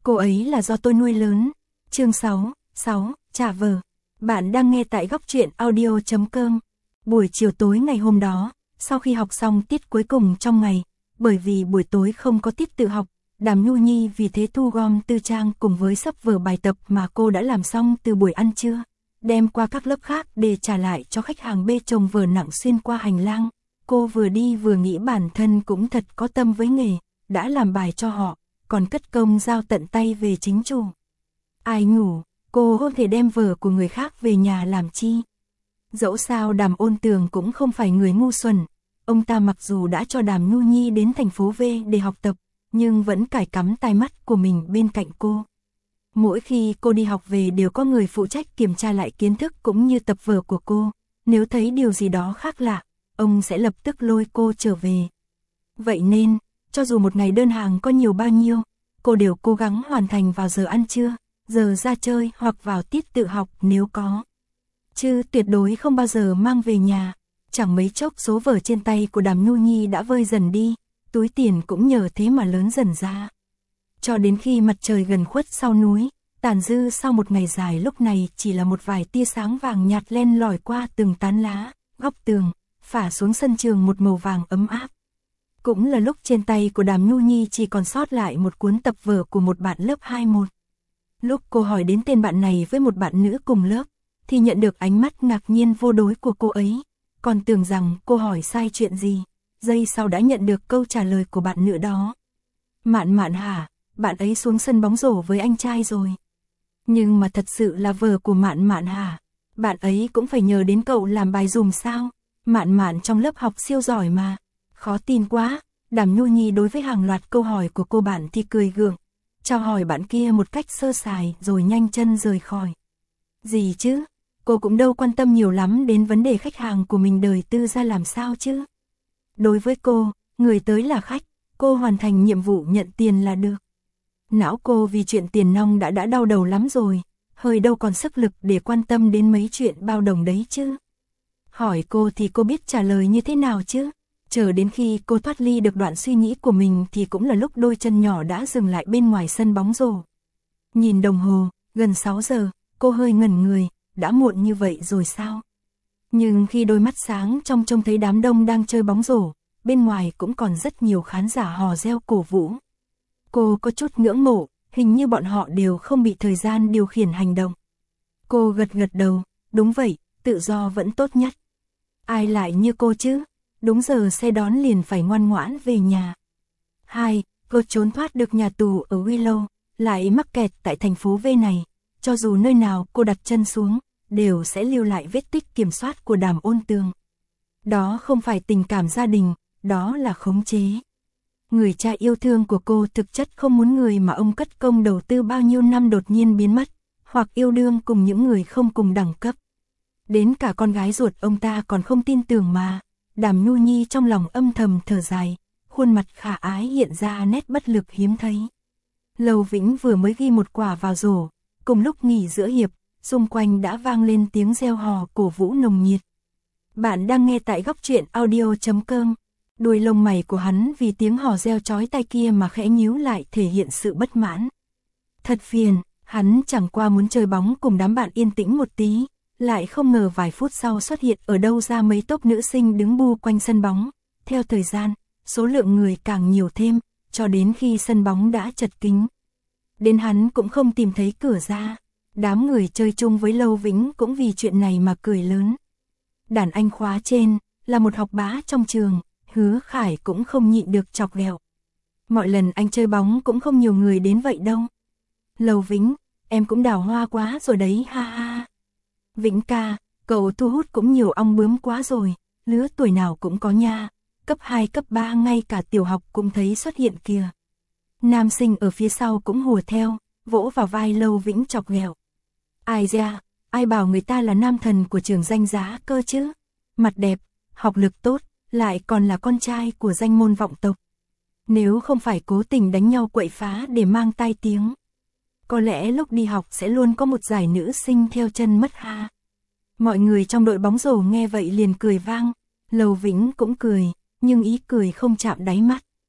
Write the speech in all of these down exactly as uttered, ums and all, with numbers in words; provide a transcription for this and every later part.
Cô ấy là do tôi nuôi lớn. Chương sáu, sáu, trả vờ. Bạn đang nghe tại góc truyện audio chấm com. Buổi chiều tối ngày hôm đó, sau khi học xong tiết cuối cùng trong ngày, bởi vì buổi tối không có tiết tự học, Đàm Nhu Nhi vì thế thu gom tư trang cùng với sắp vở bài tập mà cô đã làm xong từ buổi ăn trưa, đem qua các lớp khác để trả lại cho khách hàng bê chồng vở nặng xuyên qua hành lang. Cô vừa đi vừa nghĩ bản thân cũng thật có tâm với nghề, đã làm bài cho họ, còn cất công giao tận tay về chính chủ. Ai ngủ, cô không thể đem vở của người khác về nhà làm chi. Dẫu sao Đàm Ôn Tường cũng không phải người ngu xuẩn, ông ta mặc dù đã cho Đàm Nhu Nhi đến thành phố V để học tập, nhưng vẫn cài cắm tai mắt của mình bên cạnh cô. Mỗi khi cô đi học về đều có người phụ trách kiểm tra lại kiến thức cũng như tập vở của cô, nếu thấy điều gì đó khác lạ, ông sẽ lập tức lôi cô trở về. Vậy nên, cho dù một ngày đơn hàng có nhiều bao nhiêu, cô đều cố gắng hoàn thành vào giờ ăn trưa, giờ ra chơi hoặc vào tiết tự học nếu có. Chứ tuyệt đối không bao giờ mang về nhà. Chẳng mấy chốc số vở trên tay của Đàm Nhu Nhi đã vơi dần đi, túi tiền cũng nhờ thế mà lớn dần ra. Cho đến khi mặt trời gần khuất sau núi, tàn dư sau một ngày dài lúc này chỉ là một vài tia sáng vàng nhạt len lỏi qua từng tán lá, góc tường, phả xuống sân trường một màu vàng ấm áp. Cũng là lúc trên tay của Đàm Nhu Nhi chỉ còn sót lại một cuốn tập vở của một bạn lớp hai một. Lúc cô hỏi đến tên bạn này với một bạn nữ cùng lớp, thì nhận được ánh mắt ngạc nhiên vô đối của cô ấy, còn tưởng rằng cô hỏi sai chuyện gì, giây sau đã nhận được câu trả lời của bạn nữ đó. Mạn Mạn hả, bạn ấy xuống sân bóng rổ với anh trai rồi. Nhưng mà thật sự là vở của Mạn Mạn hả, bạn ấy cũng phải nhờ đến cậu làm bài dùm sao, Mạn Mạn trong lớp học siêu giỏi mà. Khó tin quá, Đàm Nhu Nhi đối với hàng loạt câu hỏi của cô bạn thì cười gượng, chào hỏi bạn kia một cách sơ sài rồi nhanh chân rời khỏi. Gì chứ, cô cũng đâu quan tâm nhiều lắm đến vấn đề khách hàng của mình đời tư ra làm sao chứ. Đối với cô, người tới là khách, cô hoàn thành nhiệm vụ nhận tiền là được. Não cô vì chuyện tiền nong đã đã đau đầu lắm rồi, hơi đâu còn sức lực để quan tâm đến mấy chuyện bao đồng đấy chứ. Hỏi cô thì cô biết trả lời như thế nào chứ. Chờ đến khi cô thoát ly được đoạn suy nghĩ của mình thì cũng là lúc đôi chân nhỏ đã dừng lại bên ngoài sân bóng rổ. Nhìn đồng hồ, gần sáu giờ, cô hơi ngẩn người, đã muộn như vậy rồi sao? Nhưng khi đôi mắt sáng trong trông thấy đám đông đang chơi bóng rổ, bên ngoài cũng còn rất nhiều khán giả hò reo cổ vũ. Cô có chút ngưỡng mộ, hình như bọn họ đều không bị thời gian điều khiển hành động. Cô gật gật đầu, đúng vậy, tự do vẫn tốt nhất. Ai lại như cô chứ? Đúng giờ xe đón liền phải ngoan ngoãn về nhà. Hai, cô trốn thoát được nhà tù ở Willow, lại mắc kẹt tại thành phố V này. Cho dù nơi nào cô đặt chân xuống, đều sẽ lưu lại vết tích kiểm soát của Đàm Ôn Tường. Đó không phải tình cảm gia đình, đó là khống chế. Người cha yêu thương của cô thực chất không muốn người mà ông cất công đầu tư bao nhiêu năm đột nhiên biến mất, hoặc yêu đương cùng những người không cùng đẳng cấp. Đến cả con gái ruột ông ta còn không tin tưởng mà. Đàm Nhu Nhi trong lòng âm thầm thở dài, khuôn mặt khả ái hiện ra nét bất lực hiếm thấy. Lầu Vĩnh vừa mới ghi một quả vào rổ, cùng lúc nghỉ giữa hiệp, xung quanh đã vang lên tiếng reo hò cổ vũ nồng nhiệt. Bạn đang nghe tại góc truyện audio chấm com. Đuôi lông mày của hắn vì tiếng hò reo chói tai kia mà khẽ nhíu lại thể hiện sự bất mãn. Thật phiền, hắn chẳng qua muốn chơi bóng cùng đám bạn yên tĩnh một tí. Lại không ngờ vài phút sau xuất hiện ở đâu ra mấy tốp nữ sinh đứng bu quanh sân bóng. Theo thời gian, số lượng người càng nhiều thêm, cho đến khi sân bóng đã chật kín. Đến hắn cũng không tìm thấy cửa ra. Đám người chơi chung với Lâu Vĩnh cũng vì chuyện này mà cười lớn. Đàn anh khóa trên, là một học bá trong trường, Hứa Khải cũng không nhịn được chọc ghẹo. Mọi lần anh chơi bóng cũng không nhiều người đến vậy đâu. Lâu Vĩnh, em cũng đào hoa quá rồi đấy ha ha. Vĩnh ca, cậu thu hút cũng nhiều ong bướm quá rồi, lứa tuổi nào cũng có nha, cấp hai cấp ba ngay cả tiểu học cũng thấy xuất hiện kìa. Nam sinh ở phía sau cũng hùa theo, vỗ vào vai Lâu Vĩnh chọc ghẹo. Ai ra, ai bảo người ta là nam thần của trường danh giá cơ chứ, mặt đẹp, học lực tốt, lại còn là con trai của danh môn vọng tộc. Nếu không phải cố tình đánh nhau quậy phá để mang tai tiếng, có lẽ lúc đi học sẽ luôn có một giải nữ sinh theo chân mất ha. Mọi người trong đội bóng rổ nghe vậy liền cười vang, Lầu Vĩnh cũng cười, nhưng ý cười không chạm đáy mắt.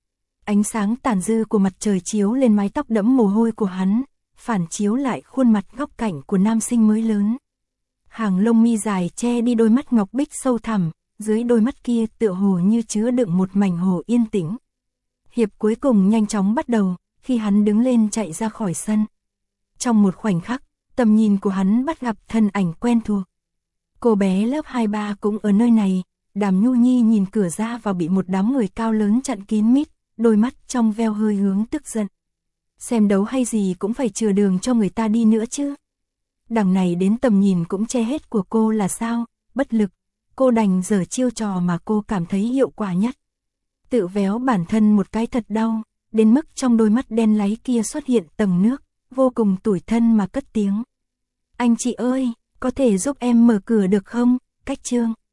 Ánh sáng tàn dư của mặt trời chiếu lên mái tóc đẫm mồ hôi của hắn, phản chiếu lại khuôn mặt góc cạnh của nam sinh mới lớn. Hàng lông mi dài che đi đôi mắt ngọc bích sâu thẳm, dưới đôi mắt kia tựa hồ như chứa đựng một mảnh hồ yên tĩnh. Hiệp cuối cùng nhanh chóng bắt đầu, khi hắn đứng lên chạy ra khỏi sân. Trong một khoảnh khắc, tầm nhìn của hắn bắt gặp thân ảnh quen thuộc. Cô bé lớp hai ba cũng ở nơi này. Đàm Nhu Nhi nhìn cửa ra vào bị một đám người cao lớn chặn kín mít, đôi mắt trong veo hơi hướng tức giận. Xem đấu hay gì cũng phải chừa đường cho người ta đi nữa chứ. Đằng này đến tầm nhìn cũng che hết của cô là sao, bất lực, cô đành giở chiêu trò mà cô cảm thấy hiệu quả nhất. Tự véo bản thân một cái thật đau, đến mức trong đôi mắt đen láy kia xuất hiện tầng nước, vô cùng tủi thân mà cất tiếng. Anh chị ơi, có thể giúp em mở cửa được không, Cách Trương?